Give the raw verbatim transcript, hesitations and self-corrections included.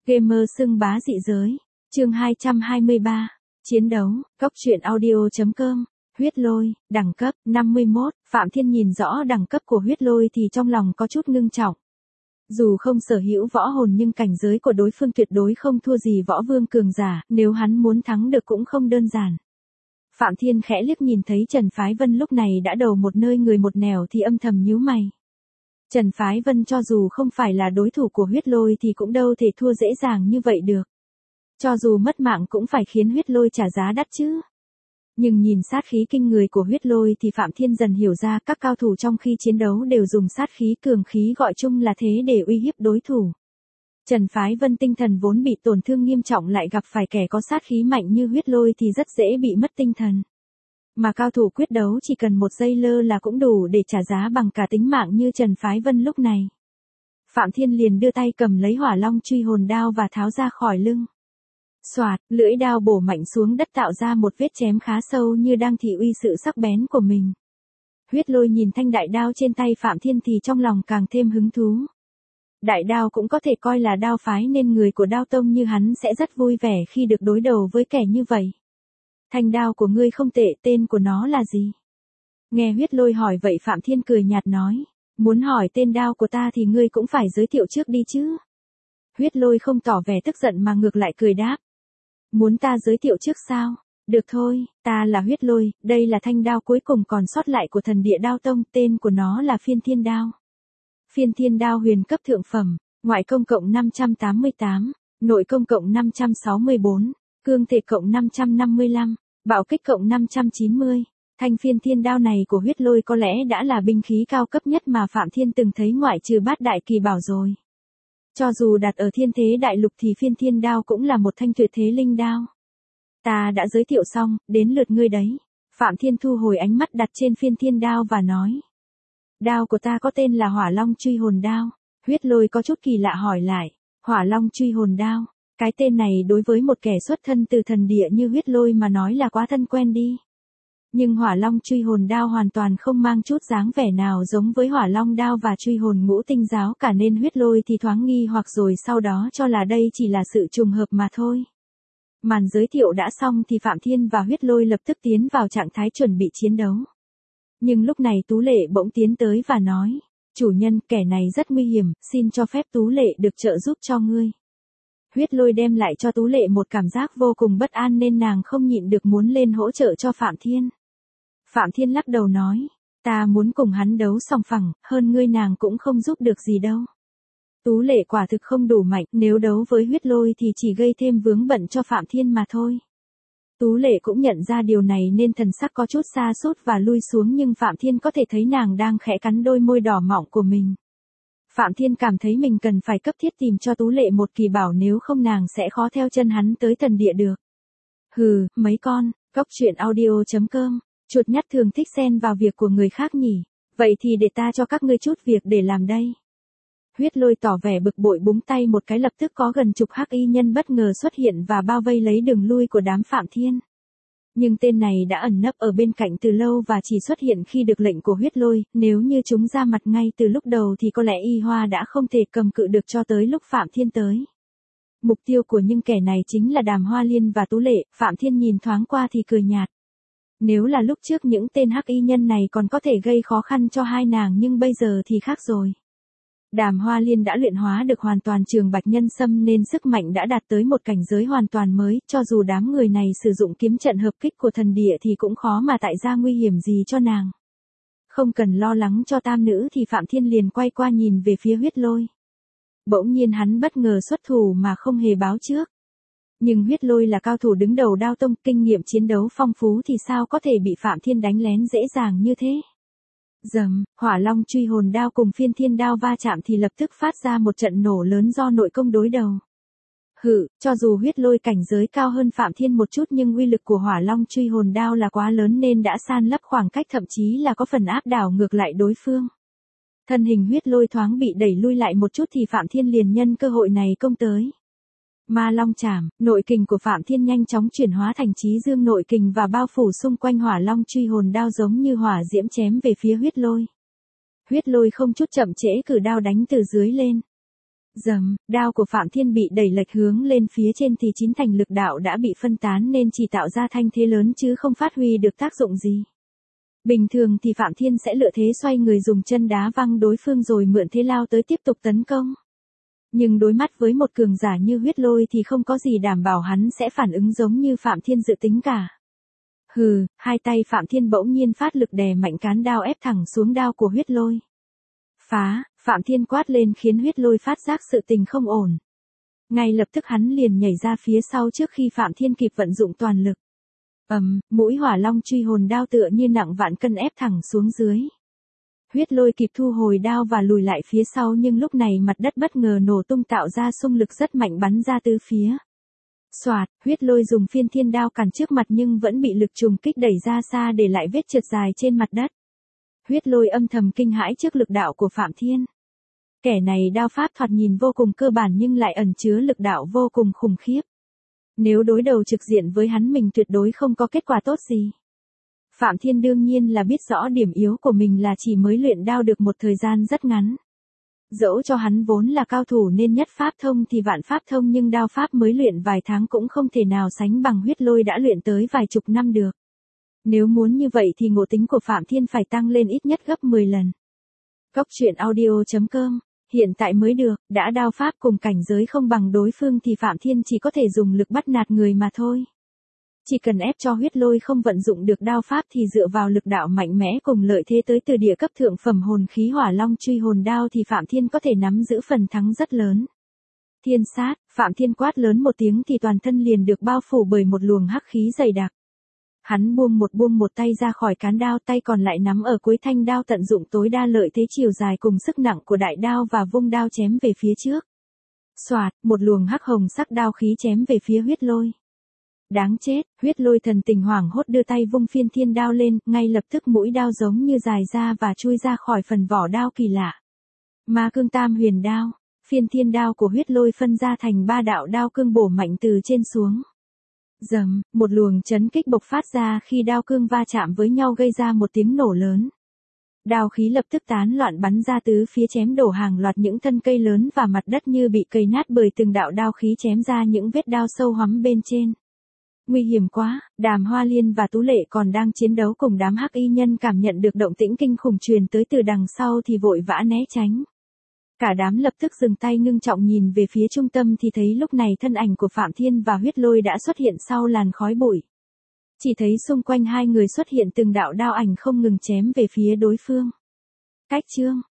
Gamer xưng bá dị giới. Chương hai trăm hai mươi ba. Chiến đấu. Cốc truyện audio chấm com. Huyết lôi, đẳng cấp năm mươi mốt. Phạm Thiên nhìn rõ đẳng cấp của huyết lôi thì trong lòng có chút ngưng trọng. Dù không sở hữu võ hồn nhưng cảnh giới của đối phương tuyệt đối không thua gì võ vương cường giả, nếu hắn muốn thắng được cũng không đơn giản. Phạm Thiên khẽ liếc nhìn thấy Trần Phái Vân lúc này đã đầu một nơi người một nẻo thì âm thầm nhíu mày. Trần Phái Vân cho dù không phải là đối thủ của huyết lôi thì cũng đâu thể thua dễ dàng như vậy được. Cho dù mất mạng cũng phải khiến huyết lôi trả giá đắt chứ. Nhưng nhìn sát khí kinh người của huyết lôi thì Phạm Thiên dần hiểu ra các cao thủ trong khi chiến đấu đều dùng sát khí cường khí gọi chung là thế để uy hiếp đối thủ. Trần Phái Vân tinh thần vốn bị tổn thương nghiêm trọng lại gặp phải kẻ có sát khí mạnh như huyết lôi thì rất dễ bị mất tinh thần. Mà cao thủ quyết đấu chỉ cần một giây lơ là cũng đủ để trả giá bằng cả tính mạng như Trần Phái Vân lúc này. Phạm Thiên liền đưa tay cầm lấy hỏa long truy hồn đao và tháo ra khỏi lưng. Xoạt, lưỡi đao bổ mạnh xuống đất tạo ra một vết chém khá sâu như đang thị uy sự sắc bén của mình. Huyết lôi nhìn thanh đại đao trên tay Phạm Thiên thì trong lòng càng thêm hứng thú. Đại đao cũng có thể coi là đao phái nên người của đao tông như hắn sẽ rất vui vẻ khi được đối đầu với kẻ như vậy. Thanh đao của ngươi không tệ, tên của nó là gì? Nghe huyết lôi hỏi vậy Phạm Thiên cười nhạt nói. Muốn hỏi tên đao của ta thì ngươi cũng phải giới thiệu trước đi chứ. Huyết lôi không tỏ vẻ tức giận mà ngược lại cười đáp. Muốn ta giới thiệu trước sao? Được thôi, ta là huyết lôi, đây là thanh đao cuối cùng còn sót lại của thần địa đao tông, tên của nó là phiên thiên đao. Phiên thiên đao huyền cấp thượng phẩm, ngoại công cộng năm trăm tám mươi tám, nội công cộng năm trăm sáu mươi bốn, cương thể cộng năm trăm năm mươi lăm, bạo kích cộng năm trăm chín mươi. Thanh phiên thiên đao này của huyết lôi có lẽ đã là binh khí cao cấp nhất mà Phạm Thiên từng thấy ngoại trừ bát đại kỳ bảo rồi. Cho dù đặt ở thiên thế đại lục thì phiên thiên đao cũng là một thanh tuyệt thế linh đao. Ta đã giới thiệu xong, đến lượt ngươi đấy. Phạm Thiên thu hồi ánh mắt đặt trên phiên thiên đao và nói. Đao của ta có tên là hỏa long truy hồn đao. Huyết lôi có chút kỳ lạ hỏi lại. Hỏa long truy hồn đao. Cái tên này đối với một kẻ xuất thân từ thần địa như huyết lôi mà nói là quá thân quen đi. Nhưng hỏa long truy hồn đao hoàn toàn không mang chút dáng vẻ nào giống với hỏa long đao và truy hồn ngũ tinh giáo cả nên huyết lôi thì thoáng nghi hoặc rồi sau đó cho là đây chỉ là sự trùng hợp mà thôi. Màn giới thiệu đã xong thì Phạm Thiên và huyết lôi lập tức tiến vào trạng thái chuẩn bị chiến đấu. Nhưng lúc này Tú Lệ bỗng tiến tới và nói, chủ nhân kẻ này rất nguy hiểm, xin cho phép Tú Lệ được trợ giúp cho ngươi. Huyết lôi đem lại cho Tú Lệ một cảm giác vô cùng bất an nên nàng không nhịn được muốn lên hỗ trợ cho Phạm Thiên. Phạm Thiên lắc đầu nói, ta muốn cùng hắn đấu song phẳng, hơn ngươi nàng cũng không giúp được gì đâu. Tú Lệ quả thực không đủ mạnh, nếu đấu với huyết lôi thì chỉ gây thêm vướng bận cho Phạm Thiên mà thôi. Tú Lệ cũng nhận ra điều này nên thần sắc có chút sa sút và lui xuống nhưng Phạm Thiên có thể thấy nàng đang khẽ cắn đôi môi đỏ mọng của mình. Phạm Thiên cảm thấy mình cần phải cấp thiết tìm cho Tú Lệ một kỳ bảo nếu không nàng sẽ khó theo chân hắn tới thần địa được. Hừ, mấy con, cốc truyện audio chấm com, chuột nhắt thường thích xen vào việc của người khác nhỉ, vậy thì để ta cho các ngươi chút việc để làm đây. Huyết lôi tỏ vẻ bực bội búng tay một cái lập tức có gần chục hắc y nhân bất ngờ xuất hiện và bao vây lấy đường lui của đám Phạm Thiên. Nhưng tên này đã ẩn nấp ở bên cạnh từ lâu và chỉ xuất hiện khi được lệnh của huyết lôi, nếu như chúng ra mặt ngay từ lúc đầu thì có lẽ y hoa đã không thể cầm cự được cho tới lúc Phạm Thiên tới. Mục tiêu của những kẻ này chính là Đàm Hoa Liên và Tú Lệ, Phạm Thiên nhìn thoáng qua thì cười nhạt. Nếu là lúc trước những tên hắc y nhân này còn có thể gây khó khăn cho hai nàng nhưng bây giờ thì khác rồi. Đàm Hoa Liên đã luyện hóa được hoàn toàn trường bạch nhân sâm nên sức mạnh đã đạt tới một cảnh giới hoàn toàn mới, cho dù đám người này sử dụng kiếm trận hợp kích của thần địa thì cũng khó mà tạo ra nguy hiểm gì cho nàng. Không cần lo lắng cho tam nữ thì Phạm Thiên liền quay qua nhìn về phía huyết lôi. Bỗng nhiên hắn bất ngờ xuất thủ mà không hề báo trước. Nhưng huyết lôi là cao thủ đứng đầu đao tông, kinh nghiệm chiến đấu phong phú thì sao có thể bị Phạm Thiên đánh lén dễ dàng như thế. Dầm, hỏa long truy hồn đao cùng phiên thiên đao va chạm thì lập tức phát ra một trận nổ lớn do nội công đối đầu. Hự, cho dù huyết lôi cảnh giới cao hơn Phạm Thiên một chút nhưng uy lực của hỏa long truy hồn đao là quá lớn nên đã san lấp khoảng cách thậm chí là có phần áp đảo ngược lại đối phương. Thân hình huyết lôi thoáng bị đẩy lui lại một chút thì Phạm Thiên liền nhân cơ hội này công tới. Ma long chảm, nội kình của Phạm Thiên nhanh chóng chuyển hóa thành chí dương nội kình và bao phủ xung quanh hỏa long truy hồn đao giống như hỏa diễm chém về phía huyết lôi. Huyết lôi không chút chậm trễ cử đao đánh từ dưới lên. Dầm, đao của Phạm Thiên bị đẩy lệch hướng lên phía trên thì chín thành lực đạo đã bị phân tán nên chỉ tạo ra thanh thế lớn chứ không phát huy được tác dụng gì. Bình thường thì Phạm Thiên sẽ lựa thế xoay người dùng chân đá văng đối phương rồi mượn thế lao tới tiếp tục tấn công. Nhưng đối mắt với một cường giả như Huyết Lôi thì không có gì đảm bảo hắn sẽ phản ứng giống như Phạm Thiên dự tính cả. Hừ, hai tay Phạm Thiên bỗng nhiên phát lực đè mạnh cán đao ép thẳng xuống đao của Huyết Lôi. Phá, Phạm Thiên quát lên khiến Huyết Lôi phát giác sự tình không ổn. Ngay lập tức hắn liền nhảy ra phía sau trước khi Phạm Thiên kịp vận dụng toàn lực. Ầm, mũi hỏa long truy hồn đao tựa như nặng vạn cân ép thẳng xuống dưới. Huyết Lôi kịp thu hồi đao và lùi lại phía sau nhưng lúc này mặt đất bất ngờ nổ tung tạo ra xung lực rất mạnh bắn ra tứ phía. Soạt, Huyết Lôi dùng phiên thiên đao cản trước mặt nhưng vẫn bị lực trùng kích đẩy ra xa để lại vết trượt dài trên mặt đất. Huyết Lôi âm thầm kinh hãi trước lực đạo của Phạm Thiên. Kẻ này đao pháp thoạt nhìn vô cùng cơ bản nhưng lại ẩn chứa lực đạo vô cùng khủng khiếp. Nếu đối đầu trực diện với hắn mình tuyệt đối không có kết quả tốt gì. Phạm Thiên đương nhiên là biết rõ điểm yếu của mình là chỉ mới luyện đao được một thời gian rất ngắn. Dẫu cho hắn vốn là cao thủ nên nhất pháp thông thì vạn pháp thông nhưng đao pháp mới luyện vài tháng cũng không thể nào sánh bằng Huyết Lôi đã luyện tới vài chục năm được. Nếu muốn như vậy thì ngộ tính của Phạm Thiên phải tăng lên ít nhất gấp mười lần. Cốc truyện audio chấm com, hiện tại mới được, đã đao pháp cùng cảnh giới không bằng đối phương thì Phạm Thiên chỉ có thể dùng lực bắt nạt người mà thôi. Chỉ cần ép cho Huyết Lôi không vận dụng được đao pháp thì dựa vào lực đạo mạnh mẽ cùng lợi thế tới từ địa cấp thượng phẩm hồn khí hỏa long truy hồn đao thì Phạm Thiên có thể nắm giữ phần thắng rất lớn. Thiên sát, Phạm Thiên quát lớn một tiếng thì toàn thân liền được bao phủ bởi một luồng hắc khí dày đặc. Hắn buông một buông một tay ra khỏi cán đao, tay còn lại nắm ở cuối thanh đao tận dụng tối đa lợi thế chiều dài cùng sức nặng của đại đao và vung đao chém về phía trước. Soạt, một luồng hắc hồng sắc đao khí chém về phía Huyết Lôi. Đáng chết, Huyết Lôi thần tình hoảng hốt đưa tay vung phiên thiên đao lên, ngay lập tức mũi đao giống như dài ra và chui ra khỏi phần vỏ đao kỳ lạ. Ma cương tam huyền đao, phiên thiên đao của Huyết Lôi phân ra thành ba đạo đao cương bổ mạnh từ trên xuống. Dầm, một luồng chấn kích bộc phát ra khi đao cương va chạm với nhau gây ra một tiếng nổ lớn. Đao khí lập tức tán loạn bắn ra tứ phía chém đổ hàng loạt những thân cây lớn và mặt đất như bị cày nát bởi từng đạo đao khí chém ra những vết đao sâu hoắm bên trên. Nguy hiểm quá, Đàm Hoa Liên và Tú Lệ còn đang chiến đấu cùng đám hắc y nhân cảm nhận được động tĩnh kinh khủng truyền tới từ đằng sau thì vội vã né tránh. Cả đám lập tức dừng tay ngưng trọng nhìn về phía trung tâm thì thấy lúc này thân ảnh của Phạm Thiên và Huyết Lôi đã xuất hiện sau làn khói bụi. Chỉ thấy xung quanh hai người xuất hiện từng đạo đao ảnh không ngừng chém về phía đối phương. Cách chương,